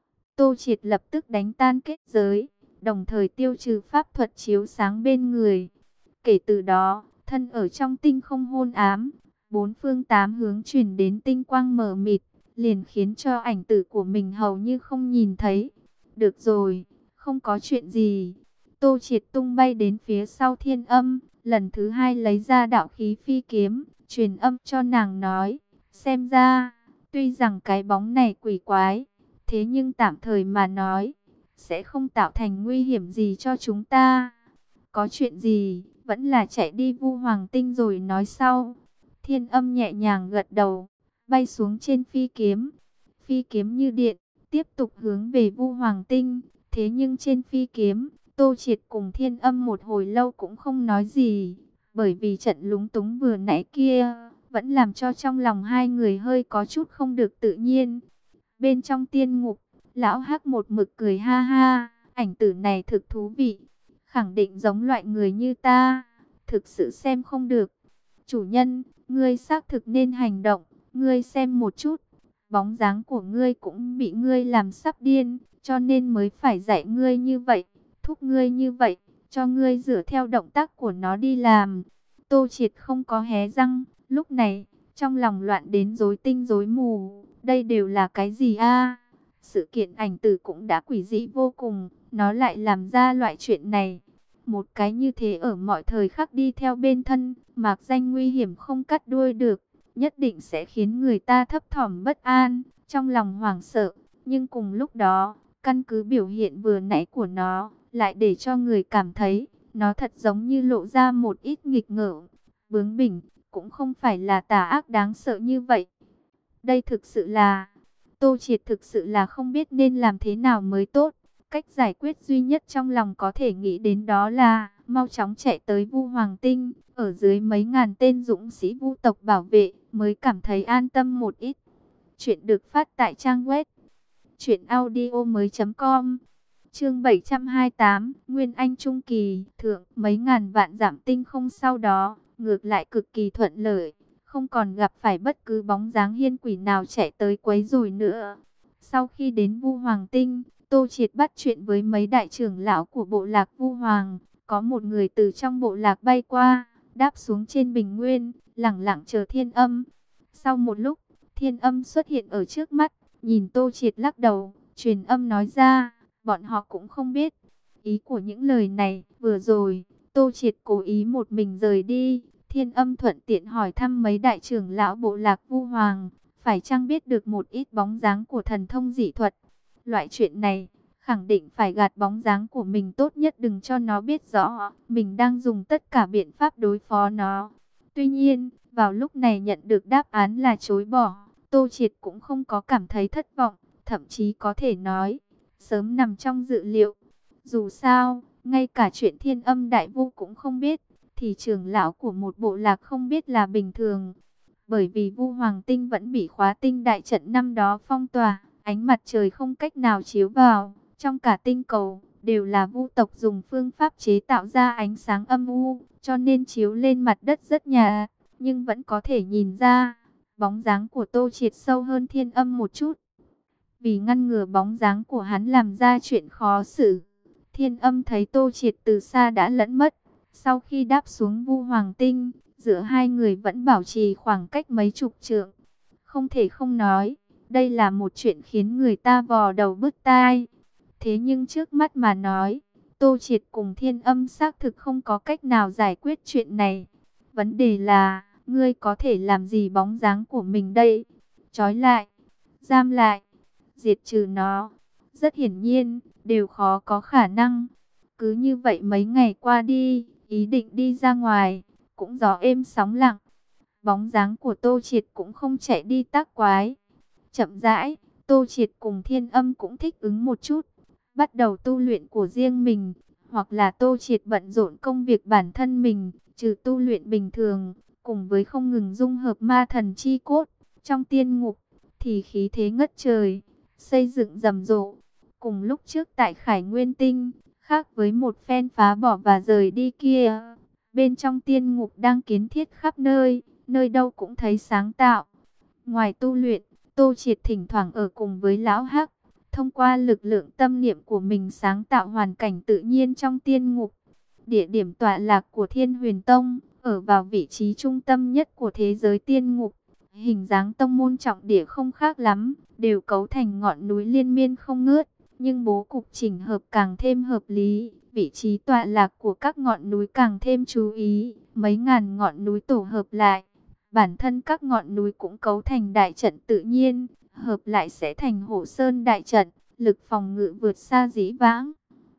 Speaker 1: Tô Triệt lập tức đánh tan kết giới, đồng thời tiêu trừ pháp thuật chiếu sáng bên người. Kể từ đó, thân ở trong tinh không hôn ám, bốn phương tám hướng truyền đến tinh quang mờ mịt, liền khiến cho ảnh tử của mình hầu như không nhìn thấy. Được rồi, không có chuyện gì. Tô Triệt tung bay đến phía sau Thiên Âm, lần thứ hai lấy ra đạo khí phi kiếm, truyền âm cho nàng nói, xem ra, tuy rằng cái bóng này quỷ quái, thế nhưng tạm thời mà nói, sẽ không tạo thành nguy hiểm gì cho chúng ta. Có chuyện gì, vẫn là chạy đi Vu Hoàng Tinh rồi nói sau. Thiên Âm nhẹ nhàng gật đầu, bay xuống trên phi kiếm. Phi kiếm như điện, tiếp tục hướng về Vu Hoàng Tinh. Thế nhưng trên phi kiếm, Tô Triệt cùng Thiên Âm một hồi lâu cũng không nói gì. Bởi vì trận lúng túng vừa nãy kia, vẫn làm cho trong lòng hai người hơi có chút không được tự nhiên. Bên trong tiên ngục, lão Hắc một mực cười ha ha, ảnh tử này thực thú vị, khẳng định giống loại người như ta, thực sự xem không được. Chủ nhân, ngươi xác thực nên hành động, ngươi xem một chút, bóng dáng của ngươi cũng bị ngươi làm sắp điên, cho nên mới phải dạy ngươi như vậy, thúc ngươi như vậy, cho ngươi dựa theo động tác của nó đi làm. Tô Triệt không có hé răng, lúc này, trong lòng loạn đến rối tinh rối mù, đây đều là cái gì a? Sự kiện ảnh tử cũng đã quỷ dị vô cùng, nó lại làm ra loại chuyện này. Một cái như thế ở mọi thời khắc đi theo bên thân, mạc danh nguy hiểm không cắt đuôi được, nhất định sẽ khiến người ta thấp thỏm bất an, trong lòng hoảng sợ. Nhưng cùng lúc đó, căn cứ biểu hiện vừa nãy của nó, lại để cho người cảm thấy, nó thật giống như lộ ra một ít nghịch ngợm, bướng bỉnh, cũng không phải là tà ác đáng sợ như vậy. Đây thực sự là, Tô Triệt thực sự là không biết nên làm thế nào mới tốt. Cách giải quyết duy nhất trong lòng có thể nghĩ đến đó là mau chóng chạy tới Vu Hoàng Tinh, ở dưới mấy ngàn tên dũng sĩ Vu tộc bảo vệ, mới cảm thấy an tâm một ít. Chuyện được phát tại trang web truyện audio mới chấm com. Chương bảy trăm hai mươi tám, Nguyên Anh Trung Kỳ, thượng, mấy ngàn vạn giảm tinh không sau đó, ngược lại cực kỳ thuận lợi, không còn gặp phải bất cứ bóng dáng hiên quỷ nào chạy tới quấy rối nữa. Sau khi đến Vu Hoàng Tinh, Tô Triệt bắt chuyện với mấy đại trưởng lão của bộ lạc Vu Hoàng, có một người từ trong bộ lạc bay qua, đáp xuống trên bình nguyên, lẳng lặng chờ Thiên Âm. Sau một lúc, Thiên Âm xuất hiện ở trước mắt, nhìn Tô Triệt lắc đầu, truyền âm nói ra, bọn họ cũng không biết ý của những lời này. Vừa rồi, Tô Triệt cố ý một mình rời đi, Thiên Âm thuận tiện hỏi thăm mấy đại trưởng lão bộ lạc Vu Hoàng, phải chăng biết được một ít bóng dáng của thần thông dị thuật. Loại chuyện này, khẳng định phải gạt bóng dáng của mình, tốt nhất đừng cho nó biết rõ mình đang dùng tất cả biện pháp đối phó nó. Tuy nhiên, vào lúc này nhận được đáp án là chối bỏ, Tô Triệt cũng không có cảm thấy thất vọng, thậm chí có thể nói, sớm nằm trong dự liệu. Dù sao, ngay cả chuyện Thiên Âm Đại Vu cũng không biết, thì trưởng lão của một bộ lạc không biết là bình thường. Bởi vì Vu Hoàng Tinh vẫn bị khóa tinh đại trận năm đó phong tỏa, ánh mặt trời không cách nào chiếu vào, trong cả tinh cầu đều là Vu tộc dùng phương pháp chế tạo ra ánh sáng âm u, cho nên chiếu lên mặt đất rất nhạt, nhưng vẫn có thể nhìn ra bóng dáng của Tô Triệt sâu hơn Thiên Âm một chút. Vì ngăn ngừa bóng dáng của hắn làm ra chuyện khó xử, Thiên Âm thấy Tô Triệt từ xa đã lẫn mất. Sau khi đáp xuống Vu Hoàng Tinh, giữa hai người vẫn bảo trì khoảng cách mấy chục trượng. Không thể không nói, đây là một chuyện khiến người ta vò đầu bứt tai. Thế nhưng trước mắt mà nói, Tô Triệt cùng Thiên Âm xác thực không có cách nào giải quyết chuyện này. Vấn đề là, ngươi có thể làm gì bóng dáng của mình đây? Trói lại, giam lại, diệt trừ nó. Rất hiển nhiên, đều khó có khả năng. Cứ như vậy mấy ngày qua đi, ý định đi ra ngoài, cũng gió êm sóng lặng. Bóng dáng của Tô Triệt cũng không chạy đi tác quái. Chậm rãi, Tô Triệt cùng Thiên Âm cũng thích ứng một chút, bắt đầu tu luyện của riêng mình, hoặc là Tô Triệt bận rộn công việc bản thân mình, trừ tu luyện bình thường, cùng với không ngừng dung hợp ma thần chi cốt. Trong tiên ngục, thì khí thế ngất trời, xây dựng rầm rộ. Cùng lúc trước tại Khải Nguyên Tinh, khác với một phen phá bỏ và rời đi kia, bên trong tiên ngục đang kiến thiết khắp nơi, nơi đâu cũng thấy sáng tạo. Ngoài tu luyện, Tô Triệt thỉnh thoảng ở cùng với Lão Hắc, thông qua lực lượng tâm niệm của mình sáng tạo hoàn cảnh tự nhiên trong tiên ngục. Địa điểm tọa lạc của Thiên Huyền Tông, ở vào vị trí trung tâm nhất của thế giới tiên ngục. Hình dáng tông môn trọng địa không khác lắm, đều cấu thành ngọn núi liên miên không ngớt, nhưng bố cục chỉnh hợp càng thêm hợp lý. Vị trí tọa lạc của các ngọn núi càng thêm chú ý, mấy ngàn ngọn núi tổ hợp lại. Bản thân các ngọn núi cũng cấu thành đại trận tự nhiên, hợp lại sẽ thành Hổ Sơn đại trận, lực phòng ngự vượt xa dĩ vãng.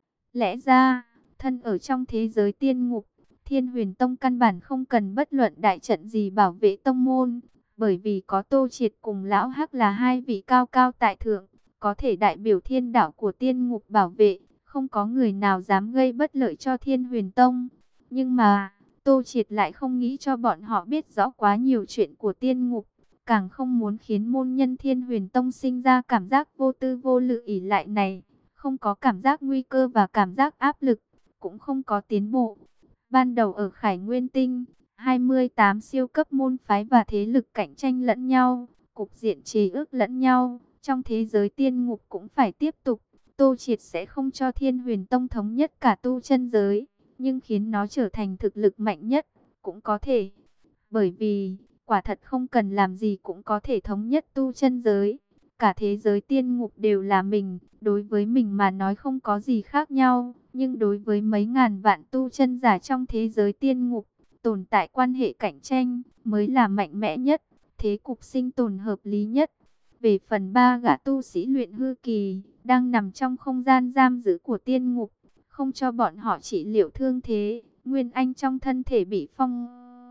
Speaker 1: Lẽ ra, thân ở trong thế giới tiên ngục, Thiên Huyền Tông căn bản không cần bất luận đại trận gì bảo vệ tông môn, bởi vì có Tô Triệt cùng Lão Hắc là hai vị cao cao tại thượng, có thể đại biểu thiên đạo của tiên ngục bảo vệ, không có người nào dám gây bất lợi cho Thiên Huyền Tông. Nhưng mà, Tô Triệt lại không nghĩ cho bọn họ biết rõ quá nhiều chuyện của tiên ngục, càng không muốn khiến môn nhân Thiên Huyền Tông sinh ra cảm giác vô tư vô lự ỷ lại này, không có cảm giác nguy cơ và cảm giác áp lực, cũng không có tiến bộ. Ban đầu ở Khải Nguyên Tinh, hai mươi tám siêu cấp môn phái và thế lực cạnh tranh lẫn nhau, cục diện chế ước lẫn nhau, trong thế giới tiên ngục cũng phải tiếp tục. Tô Triệt sẽ không cho Thiên Huyền Tông thống nhất cả tu chân giới, nhưng khiến nó trở thành thực lực mạnh nhất, cũng có thể. Bởi vì, quả thật không cần làm gì cũng có thể thống nhất tu chân giới. Cả thế giới tiên ngục đều là mình, đối với mình mà nói không có gì khác nhau. Nhưng đối với mấy ngàn vạn tu chân giả trong thế giới tiên ngục, tồn tại quan hệ cạnh tranh mới là mạnh mẽ nhất, thế cục sinh tồn hợp lý nhất. Về phần ba gã tu sĩ luyện hư kỳ, đang nằm trong không gian giam giữ của tiên ngục, không cho bọn họ trị liệu thương thế, nguyên anh trong thân thể bị phong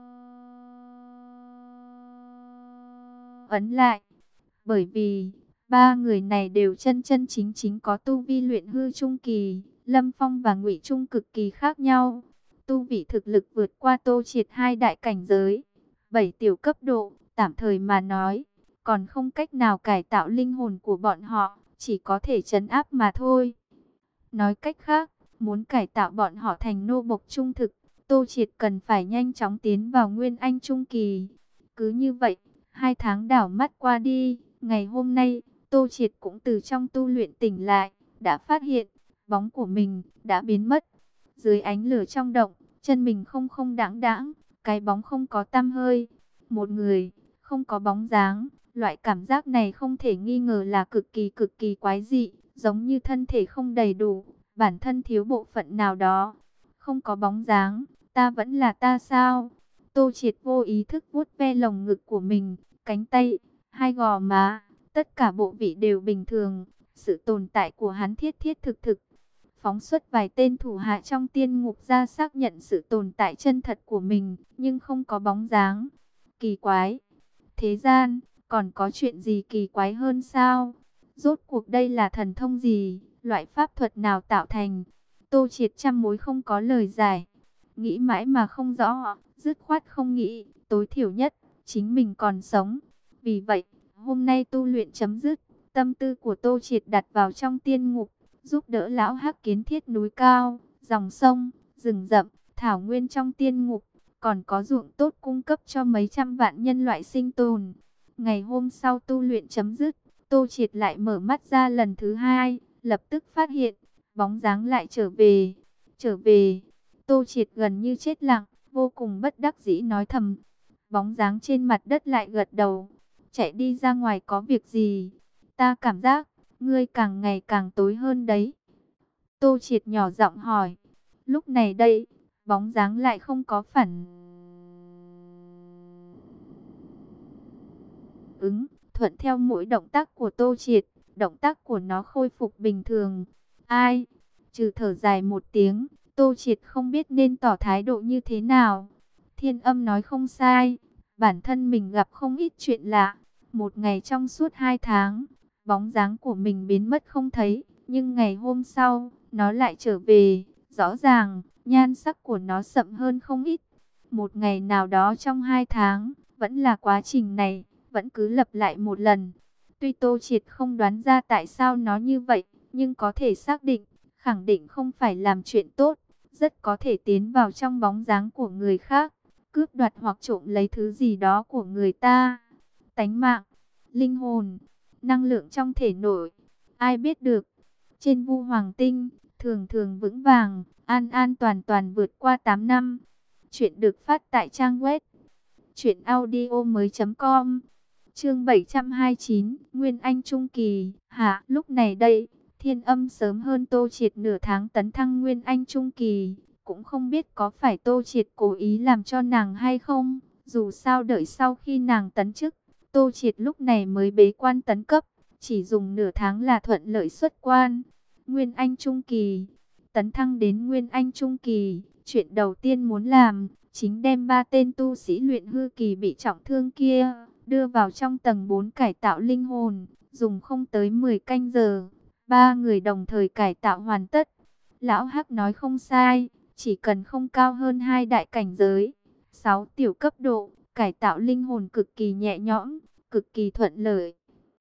Speaker 1: ấn lại. Bởi vì, ba người này đều chân chân chính chính có tu vi luyện hư trung kỳ, Lâm Phong và Ngụy Trung cực kỳ khác nhau. Tu vị thực lực vượt qua Tô Triệt hai đại cảnh giới, bảy tiểu cấp độ, tạm thời mà nói, còn không cách nào cải tạo linh hồn của bọn họ, chỉ có thể trấn áp mà thôi. Nói cách khác, muốn cải tạo bọn họ thành nô bộc trung thực, Tô Triệt cần phải nhanh chóng tiến vào Nguyên Anh Trung Kỳ. Cứ như vậy, hai tháng đảo mắt qua đi, ngày hôm nay, Tô Triệt cũng từ trong tu luyện tỉnh lại, đã phát hiện, bóng của mình đã biến mất. Dưới ánh lửa trong động, chân mình không không đãng đãng, cái bóng không có tăm hơi. Một người, không có bóng dáng, loại cảm giác này không thể nghi ngờ là cực kỳ cực kỳ quái dị, giống như thân thể không đầy đủ, bản thân thiếu bộ phận nào đó. Không có bóng dáng, ta vẫn là ta sao? Tô Triệt vô ý thức vuốt ve lồng ngực của mình, cánh tay, hai gò má, tất cả bộ vị đều bình thường. Sự tồn tại của hắn thiết thiết thực thực. Phóng xuất vài tên thủ hạ trong tiên ngục ra xác nhận sự tồn tại chân thật của mình, nhưng không có bóng dáng. Kỳ quái! Thế gian, còn có chuyện gì kỳ quái hơn sao? Rốt cuộc đây là thần thông gì? Loại pháp thuật nào tạo thành? Tô Triệt trăm mối không có lời giải. Nghĩ mãi mà không rõ, dứt khoát không nghĩ, tối thiểu nhất, chính mình còn sống. Vì vậy, hôm nay tu luyện chấm dứt, tâm tư của Tô Triệt đặt vào trong tiên ngục, giúp đỡ lão hắc kiến thiết núi cao, dòng sông, rừng rậm, thảo nguyên trong tiên ngục, còn có ruộng tốt cung cấp cho mấy trăm vạn nhân loại sinh tồn. Ngày hôm sau tu luyện chấm dứt, Tô Triệt lại mở mắt ra lần thứ hai, lập tức phát hiện, bóng dáng lại trở về, trở về. Tô Triệt gần như chết lặng, vô cùng bất đắc dĩ nói thầm. Bóng dáng trên mặt đất lại gật đầu, chạy đi ra ngoài có việc gì? Ta cảm giác, ngươi càng ngày càng tối hơn đấy. Tô Triệt nhỏ giọng hỏi. Lúc này đây, bóng dáng lại không có phản ứng, thuận theo mỗi động tác của Tô Triệt, động tác của nó khôi phục bình thường. Ai? Trừ thở dài một tiếng, Tô Triệt không biết nên tỏ thái độ như thế nào. Thiên Âm nói không sai, bản thân mình gặp không ít chuyện lạ. Một ngày trong suốt hai tháng, bóng dáng của mình biến mất không thấy, nhưng ngày hôm sau, nó lại trở về. Rõ ràng, nhan sắc của nó sậm hơn không ít. Một ngày nào đó trong hai tháng, vẫn là quá trình này, vẫn cứ lặp lại một lần. Tuy Tô Triệt không đoán ra tại sao nó như vậy, nhưng có thể xác định, khẳng định không phải làm chuyện tốt, rất có thể tiến vào trong bóng dáng của người khác, cướp đoạt hoặc trộm lấy thứ gì đó của người ta. Tánh mạng, linh hồn, năng lượng trong thể nội, ai biết được. Trên Vu Hoàng Tinh, thường thường vững vàng, an an toàn toàn vượt qua tám năm. Chuyện được phát tại trang web truyện audio mới chấm com. Chương bảy trăm hai mươi chín, Nguyên Anh Trung Kỳ. Hả, lúc này đây, Thiên Âm sớm hơn Tô Triệt nửa tháng tấn thăng Nguyên Anh Trung Kỳ. Cũng không biết có phải Tô Triệt cố ý làm cho nàng hay không. Dù sao đợi sau khi nàng tấn chức, Tô Triệt lúc này mới bế quan tấn cấp. Chỉ dùng nửa tháng là thuận lợi xuất quan. Nguyên Anh Trung Kỳ. Tấn thăng đến Nguyên Anh Trung Kỳ, chuyện đầu tiên muốn làm, chính đem ba tên tu sĩ luyện hư kỳ bị trọng thương kia, đưa vào trong tầng bốn cải tạo linh hồn, dùng không tới mười canh giờ. Ba người đồng thời cải tạo hoàn tất. Lão Hắc nói không sai, chỉ cần không cao hơn hai đại cảnh giới, sáu tiểu cấp độ, cải tạo linh hồn cực kỳ nhẹ nhõm, cực kỳ thuận lợi.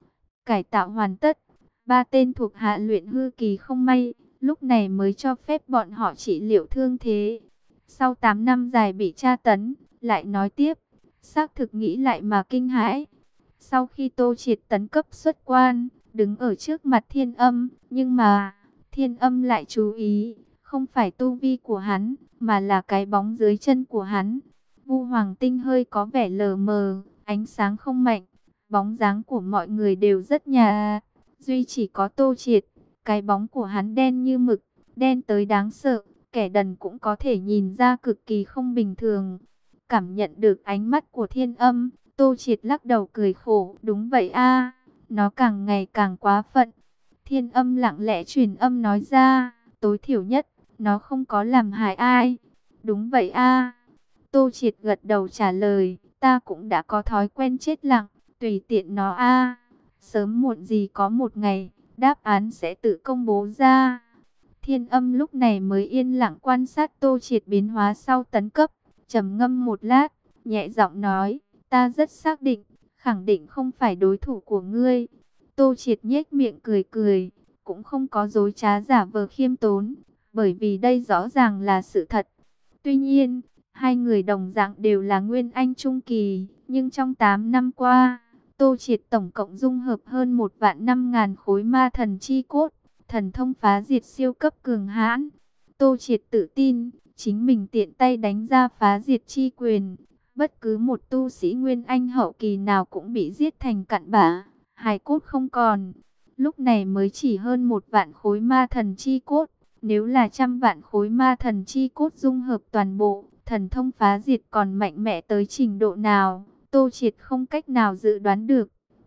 Speaker 1: Cải tạo hoàn tất, ba tên thuộc hạ luyện hư kỳ không may, lúc này mới cho phép bọn họ trị liệu thương thế. Sau tám năm dài bị tra tấn, lại nói tiếp, xác thực nghĩ lại mà kinh hãi. Sau khi Tô Triệt tấn cấp xuất quan, đứng ở trước mặt Thiên Âm, nhưng mà Thiên Âm lại chú ý, không phải tu vi của hắn, mà là cái bóng dưới chân của hắn. Vu Hoàng Tinh hơi có vẻ lờ mờ, ánh sáng không mạnh, bóng dáng của mọi người đều rất nhạt, duy chỉ có Tô Triệt, cái bóng của hắn đen như mực, đen tới đáng sợ, kẻ đần cũng có thể nhìn ra cực kỳ không bình thường. Cảm nhận được ánh mắt của Thiên Âm, Tô Triệt lắc đầu cười khổ, đúng vậy a, nó càng ngày càng quá phận. Thiên Âm lặng lẽ truyền âm nói ra, tối thiểu nhất, nó không có làm hại ai. Đúng vậy a. Tô Triệt gật đầu trả lời, ta cũng đã có thói quen chết lặng, tùy tiện nó a. Sớm muộn gì có một ngày, đáp án sẽ tự công bố ra. Thiên Âm lúc này mới yên lặng quan sát Tô Triệt biến hóa sau tấn cấp, trầm ngâm một lát, nhẹ giọng nói, ta rất xác định, khẳng định không phải đối thủ của ngươi. Tô Triệt nhếch miệng cười cười, cũng không có dối trá giả vờ khiêm tốn, bởi vì đây rõ ràng là sự thật. Tuy nhiên, hai người đồng dạng đều là Nguyên Anh Trung Kỳ, nhưng trong tám năm qua, Tô Triệt tổng cộng dung hợp hơn một vạn năm ngàn khối ma thần chi cốt, thần thông phá diệt siêu cấp cường hãn. Tô Triệt tự tin, chính mình tiện tay đánh ra phá diệt chi quyền, bất cứ một tu sĩ Nguyên Anh hậu kỳ nào cũng bị giết thành cặn bã, hài cốt không còn. Lúc này mới chỉ hơn một vạn khối ma thần chi cốt, nếu là trăm vạn khối ma thần chi cốt dung hợp toàn bộ, thần thông phá diệt còn mạnh mẽ tới trình độ nào, Tô Triệt không cách nào dự đoán được.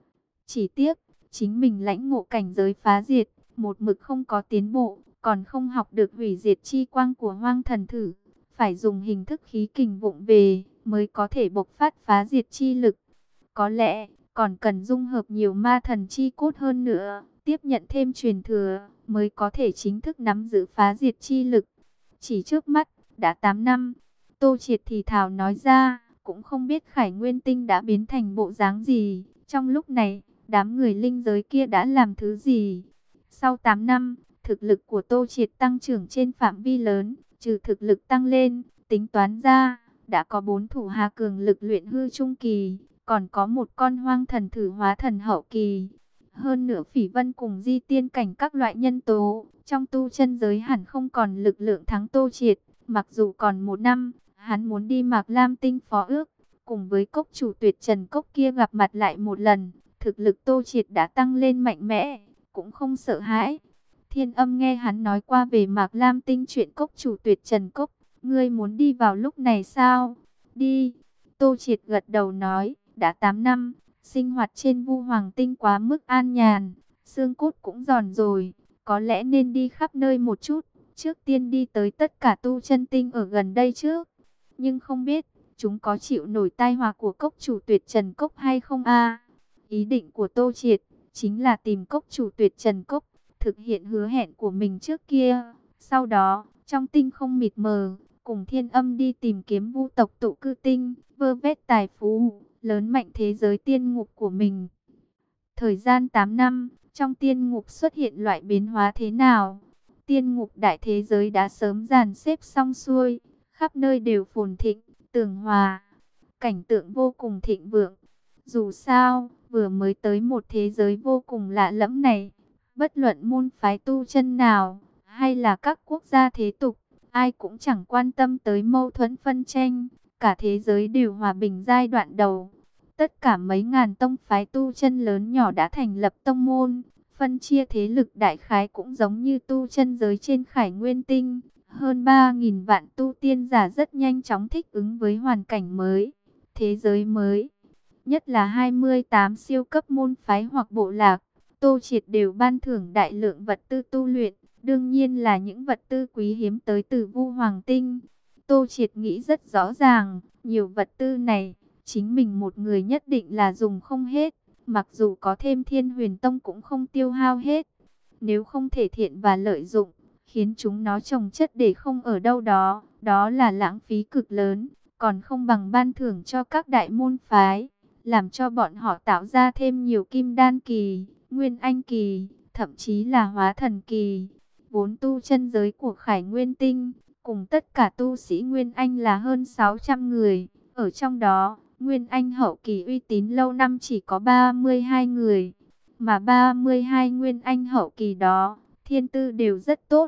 Speaker 1: Chỉ tiếc, chính mình lãnh ngộ cảnh giới phá diệt, một mực không có tiến bộ, còn không học được hủy diệt chi quang của hoang thần thử. Phải dùng hình thức khí kình vụng về, mới có thể bộc phát phá diệt chi lực. Có lẽ, còn cần dung hợp nhiều ma thần chi cốt hơn nữa, tiếp nhận thêm truyền thừa, mới có thể chính thức nắm giữ phá diệt chi lực. Chỉ trước mắt, đã tám năm, Tô Triệt thì thào nói ra, cũng không biết Khải Nguyên Tinh đã biến thành bộ dáng gì. Trong lúc này, đám người linh giới kia đã làm thứ gì? Sau tám năm, thực lực của Tô Triệt tăng trưởng trên phạm vi lớn, trừ thực lực tăng lên, tính toán ra, đã có bốn thủ hà cường lực luyện hư trung kỳ, còn có một con hoang thần thử hóa thần hậu kỳ. Hơn nữa Phỉ Vân cùng di tiên cảnh các loại nhân tố, trong tu chân giới hẳn không còn lực lượng thắng Tô Triệt. Mặc dù còn một năm, hắn muốn đi Mạc Lam Tinh phó ước, cùng với cốc chủ Tuyệt Trần Cốc kia gặp mặt lại một lần. Thực lực Tô Triệt đã tăng lên mạnh mẽ, cũng không sợ hãi. Thiên Âm nghe hắn nói qua về Mạc Lam Tinh chuyện cốc chủ Tuyệt Trần Cốc. Ngươi muốn đi vào lúc này sao? Đi. Tô Triệt gật đầu nói, đã tám năm, sinh hoạt trên Vu Hoàng Tinh quá mức an nhàn, xương cốt cũng giòn rồi, có lẽ nên đi khắp nơi một chút. Trước tiên đi tới tất cả tu chân tinh ở gần đây trước. Nhưng không biết, chúng có chịu nổi tai họa của cốc chủ Tuyệt Trần Cốc hay không a? Ý định của Tô Triệt chính là tìm cốc chủ Tuyệt Trần Cốc, thực hiện hứa hẹn của mình trước kia. Sau đó, trong tinh không mịt mờ, cùng Thiên Âm đi tìm kiếm vu tộc tụ cư tinh, vơ vét tài phú, lớn mạnh thế giới tiên ngục của mình. Thời gian tám năm, trong tiên ngục xuất hiện loại biến hóa thế nào? Tiên ngục đại thế giới đã sớm dàn xếp xong xuôi, khắp nơi đều phồn thịnh, tường hòa, cảnh tượng vô cùng thịnh vượng. Dù sao, vừa mới tới một thế giới vô cùng lạ lẫm này, bất luận môn phái tu chân nào, hay là các quốc gia thế tục, ai cũng chẳng quan tâm tới mâu thuẫn phân tranh, cả thế giới đều hòa bình giai đoạn đầu. Tất cả mấy ngàn tông phái tu chân lớn nhỏ đã thành lập tông môn, phân chia thế lực đại khái cũng giống như tu chân giới trên Khải Nguyên Tinh. Hơn ba nghìn vạn tu tiên giả rất nhanh chóng thích ứng với hoàn cảnh mới, thế giới mới. Nhất là hai mươi tám siêu cấp môn phái hoặc bộ lạc, Tô Triệt đều ban thưởng đại lượng vật tư tu luyện, đương nhiên là những vật tư quý hiếm tới từ Vu Hoàng Tinh. Tô Triệt nghĩ rất rõ ràng, nhiều vật tư này, chính mình một người nhất định là dùng không hết, mặc dù có thêm Thiên Huyền Tông cũng không tiêu hao hết. Nếu không thể thiện và lợi dụng, khiến chúng nó trồng chất để không ở đâu đó, đó là lãng phí cực lớn, còn không bằng ban thưởng cho các đại môn phái, làm cho bọn họ tạo ra thêm nhiều kim đan kỳ, nguyên anh kỳ, thậm chí là hóa thần kỳ. Vốn tu chân giới của Khải Nguyên Tinh, cùng tất cả tu sĩ Nguyên Anh là hơn sáu trăm người, ở trong đó, Nguyên Anh hậu kỳ uy tín lâu năm chỉ có ba mươi hai người, mà ba mươi hai Nguyên Anh hậu kỳ đó, thiên tư đều rất tốt,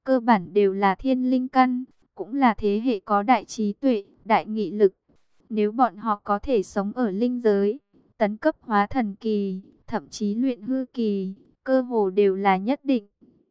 Speaker 1: cơ bản đều là thiên linh căn, cũng là thế hệ có đại trí tuệ, đại nghị lực. Nếu bọn họ có thể sống ở linh giới, tấn cấp hóa thần kỳ, thậm chí luyện hư kỳ, cơ hồ đều là nhất định.